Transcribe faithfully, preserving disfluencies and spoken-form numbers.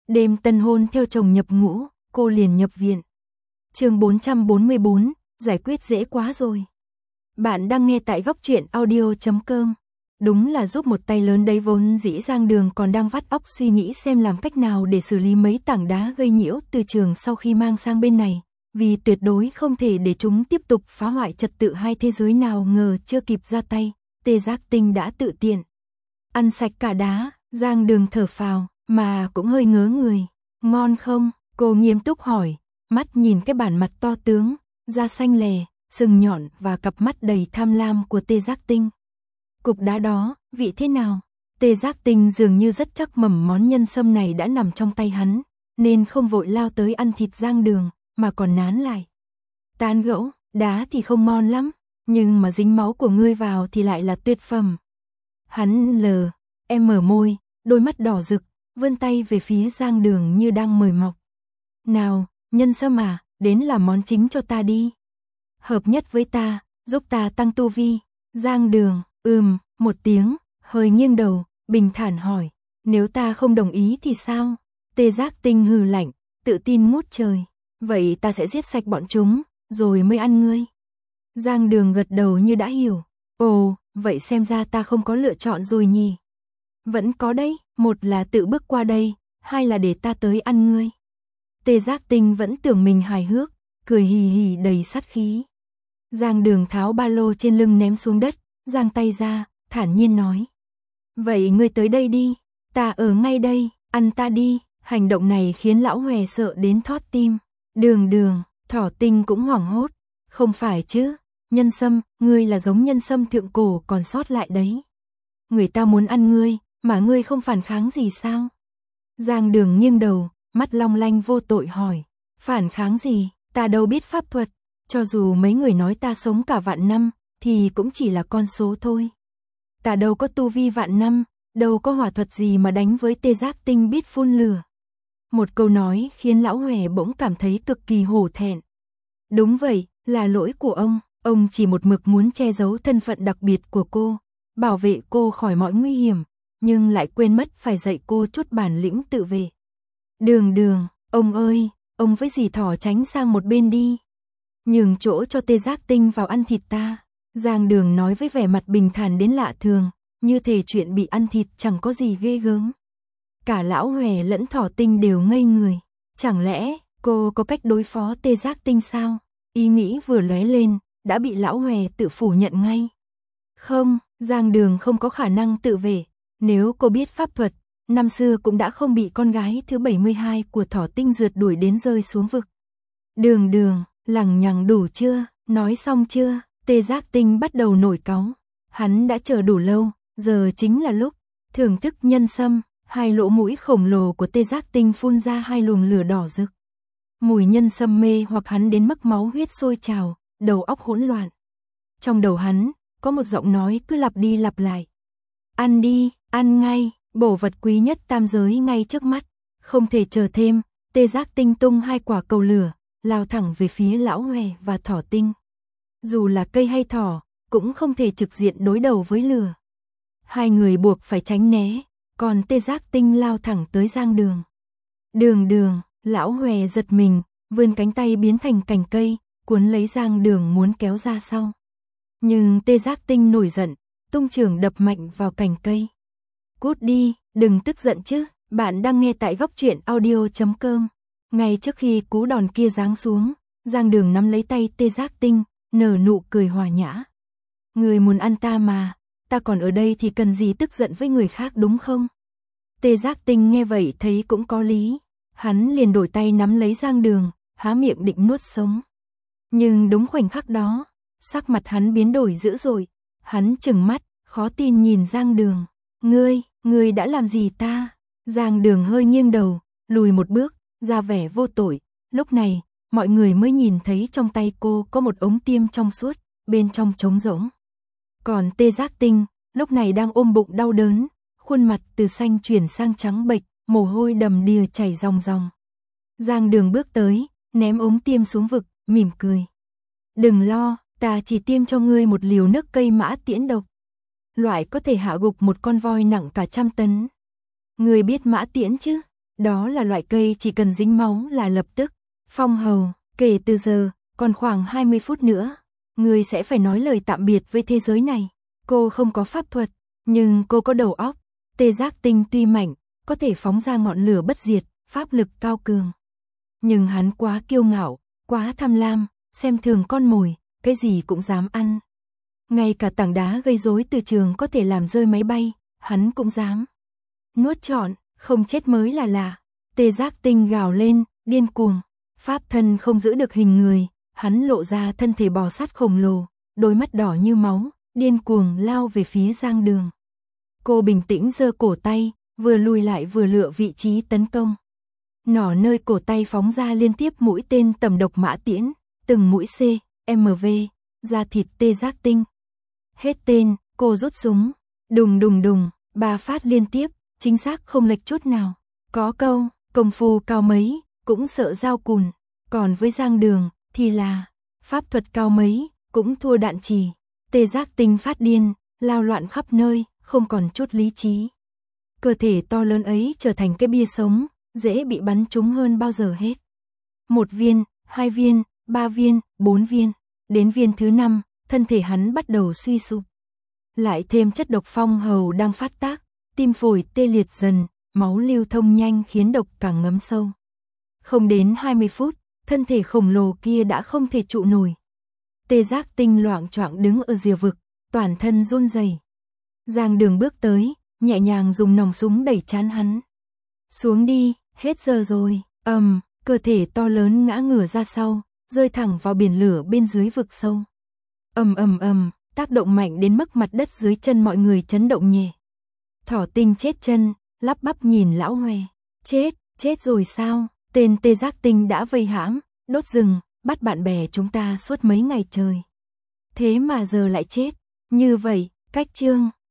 Đêm tân hôn theo chồng nhập ngũ, cô liền nhập viện. Chương bốn trăm bốn mươi bốn, giải quyết dễ quá rồi. Bạn đang nghe tại góc truyện audio chấm com. Đúng là giúp một tay lớn đấy, vốn dĩ Giang Đường còn đang vắt óc suy nghĩ xem làm cách nào để xử lý mấy tảng đá gây nhiễu từ trường sau khi mang sang bên này, vì tuyệt đối không thể để chúng tiếp tục phá hoại trật tự hai thế giới. Nào ngờ chưa kịp ra tay, Tê Giác Tinh đã tự tiện ăn sạch cả đá. Giang Đường thở phào, mà cũng hơi ngớ người. Ngon không? Cô nghiêm túc hỏi, mắt nhìn cái bản mặt to tướng, da xanh lè, sừng nhọn và cặp mắt đầy tham lam của Tê Giác Tinh. Cục đá đó, vị thế nào? Tê Giác Tinh dường như rất chắc mầm món nhân sâm này đã nằm trong tay hắn, nên không vội lao tới ăn thịt Giang Đường, mà còn nán lại. Tán gẫu, đá thì không ngon lắm, nhưng mà dính máu của ngươi vào thì lại là tuyệt phẩm. Hắn lờ, em mở môi, đôi mắt đỏ rực, vươn tay về phía Giang Đường như đang mời mọc. Nào, nhân sâm à, đến làm món chính cho ta đi. Hợp nhất với ta, giúp ta tăng tu vi. Giang Đường, ừm, một tiếng, hơi nghiêng đầu, bình thản hỏi, nếu ta không đồng ý thì sao? Tê Giác Tinh hừ lạnh, tự tin ngút trời. Vậy ta sẽ giết sạch bọn chúng, rồi mới ăn ngươi. Giang Đường gật đầu như đã hiểu. Ồ, vậy xem ra ta không có lựa chọn rồi nhỉ? Vẫn có đấy, một là tự bước qua đây, hai là để ta tới ăn ngươi. Tê Giác Tinh vẫn tưởng mình hài hước, cười hì hì đầy sát khí. Giang Đường tháo ba lô trên lưng ném xuống đất, giang tay ra, thản nhiên nói. Vậy ngươi tới đây đi, ta ở ngay đây, ăn ta đi. Hành động này khiến lão Hòe sợ đến thót tim. Đường Đường, Thỏ Tinh cũng hoảng hốt. Không phải chứ, nhân sâm, ngươi là giống nhân sâm thượng cổ còn sót lại đấy. Người ta muốn ăn ngươi, mà ngươi không phản kháng gì sao? Giang Đường nghiêng đầu, mắt long lanh vô tội hỏi. Phản kháng gì, ta đâu biết pháp thuật, cho dù mấy người nói ta sống cả vạn năm, thì cũng chỉ là con số thôi. Ta đâu có tu vi vạn năm, đâu có hỏa thuật gì mà đánh với Tê Giác Tinh biết phun lửa. Một câu nói khiến lão Hòe bỗng cảm thấy cực kỳ hổ thẹn. Đúng vậy, là lỗi của ông, ông chỉ một mực muốn che giấu thân phận đặc biệt của cô, bảo vệ cô khỏi mọi nguy hiểm, nhưng lại quên mất phải dạy cô chút bản lĩnh tự vệ. Đường Đường, ông ơi, ông với dì Thỏ tránh sang một bên đi. Nhường chỗ cho Tê Giác Tinh vào ăn thịt ta. Giang Đường nói với vẻ mặt bình thản đến lạ thường, như thể chuyện bị ăn thịt chẳng có gì ghê gớm. Cả lão Hòe lẫn Thỏ Tinh đều ngây người. Chẳng lẽ cô có cách đối phó Tê Giác Tinh sao? Ý nghĩ vừa lóe lên, đã bị lão Hòe tự phủ nhận ngay. Không, Giang Đường không có khả năng tự vệ. Nếu cô biết pháp thuật, năm xưa cũng đã không bị con gái thứ bảy mươi hai của Thỏ Tinh rượt đuổi đến rơi xuống vực. Đường Đường, lằng nhằng đủ chưa, nói xong chưa? Tê Giác Tinh bắt đầu nổi cáu. Hắn đã chờ đủ lâu, giờ chính là lúc thưởng thức nhân sâm. Hai lỗ mũi khổng lồ của Tê Giác Tinh phun ra hai luồng lửa đỏ rực. Mùi nhân sâm mê hoặc hắn đến mức máu huyết sôi trào, đầu óc hỗn loạn. Trong đầu hắn, có một giọng nói cứ lặp đi lặp lại. Ăn đi, ăn ngay, bổ vật quý nhất tam giới ngay trước mắt. Không thể chờ thêm, Tê Giác Tinh tung hai quả cầu lửa, lao thẳng về phía lão Hòe và Thỏ Tinh. Dù là cây hay thỏ, cũng không thể trực diện đối đầu với lửa. Hai người buộc phải tránh né, còn Tê Giác Tinh lao thẳng tới Giang Đường. Đường Đường, lão Hòe giật mình, vươn cánh tay biến thành cành cây, cuốn lấy Giang Đường muốn kéo ra sau. Nhưng Tê Giác Tinh nổi giận, tung chưởng đập mạnh vào cành cây. Cút đi, đừng tức giận chứ, bạn đang nghe tại góc truyện audio chấm com. Ngay trước khi cú đòn kia giáng xuống, Giang Đường nắm lấy tay Tê Giác Tinh, nở nụ cười hòa nhã. Người muốn ăn ta mà, ta còn ở đây thì cần gì tức giận với người khác đúng không? Tê Giác Tinh nghe vậy thấy cũng có lý, hắn liền đổi tay nắm lấy Giang Đường, há miệng định nuốt sống. Nhưng đúng khoảnh khắc đó, sắc mặt hắn biến đổi dữ dội, hắn trừng mắt, khó tin nhìn Giang Đường. Ngươi, ngươi đã làm gì ta? Giang Đường hơi nghiêng đầu, lùi một bước, ra vẻ vô tội. Lúc này, mọi người mới nhìn thấy trong tay cô có một ống tiêm trong suốt, bên trong trống rỗng. Còn Tê Giác Tinh, lúc này đang ôm bụng đau đớn, khuôn mặt từ xanh chuyển sang trắng bệch, mồ hôi đầm đìa chảy ròng ròng. Giang Đường bước tới, ném ống tiêm xuống vực, mỉm cười. Đừng lo, ta chỉ tiêm cho ngươi một liều nước cây mã tiễn độc. Loại có thể hạ gục một con voi nặng cả trăm tấn. Ngươi biết mã tiễn chứ? Đó là loại cây chỉ cần dính máu là lập tức. Phong hầu, kể từ giờ, còn khoảng hai mươi phút nữa, ngươi sẽ phải nói lời tạm biệt với thế giới này. Cô không có pháp thuật, nhưng cô có đầu óc. Tê giác tinh tuy mạnh, có thể phóng ra ngọn lửa bất diệt, pháp lực cao cường. Nhưng hắn quá kiêu ngạo, quá tham lam, xem thường con mồi, cái gì cũng dám ăn. Ngay cả tảng đá gây rối từ trường có thể làm rơi máy bay, hắn cũng dám. Nuốt trọn, không chết mới là lạ. Tê giác tinh gào lên, điên cuồng. Pháp thân không giữ được hình người, hắn lộ ra thân thể bò sát khổng lồ, đôi mắt đỏ như máu, điên cuồng lao về phía Giang Đường. Cô bình tĩnh giơ cổ tay, vừa lùi lại vừa lựa vị trí tấn công. Nỏ nơi cổ tay phóng ra liên tiếp mũi tên tầm độc mã tiễn, từng mũi C, M V, ra thịt tê giác tinh. Hết tên, cô rút súng, đùng đùng đùng, ba phát liên tiếp, chính xác không lệch chút nào. Có câu, công phu cao mấy, cũng sợ dao cùn, còn với Giang Đường, thì là, pháp thuật cao mấy, cũng thua đạn trì. Tê giác tinh phát điên, lao loạn khắp nơi, không còn chút lý trí. Cơ thể to lớn ấy trở thành cái bia sống, dễ bị bắn trúng hơn bao giờ hết. Một viên, hai viên, ba viên, bốn viên, đến viên thứ năm, thân thể hắn bắt đầu suy sụp. Lại thêm chất độc phong hầu đang phát tác, tim phổi tê liệt dần, máu lưu thông nhanh khiến độc càng ngấm sâu. Không đến hai mươi phút, thân thể khổng lồ kia đã không thể trụ nổi. Tê giác tinh loạng choạng đứng ở rìa vực, toàn thân run rẩy. Giang Đường bước tới, nhẹ nhàng dùng nòng súng đẩy trán hắn. Xuống đi, hết giờ rồi. Ầm, um, cơ thể to lớn ngã ngửa ra sau, rơi thẳng vào biển lửa bên dưới vực sâu. Ầm ầm ầm, tác động mạnh đến mức mặt đất dưới chân mọi người chấn động nhẹ. Thỏ Tinh chết chân, lắp bắp nhìn lão Hoè. Chết, chết rồi sao? Tên tê giác tinh đã vây hãm, đốt rừng, bắt bạn bè chúng ta suốt mấy ngày trời. Thế mà giờ lại chết. Như vậy, cách chương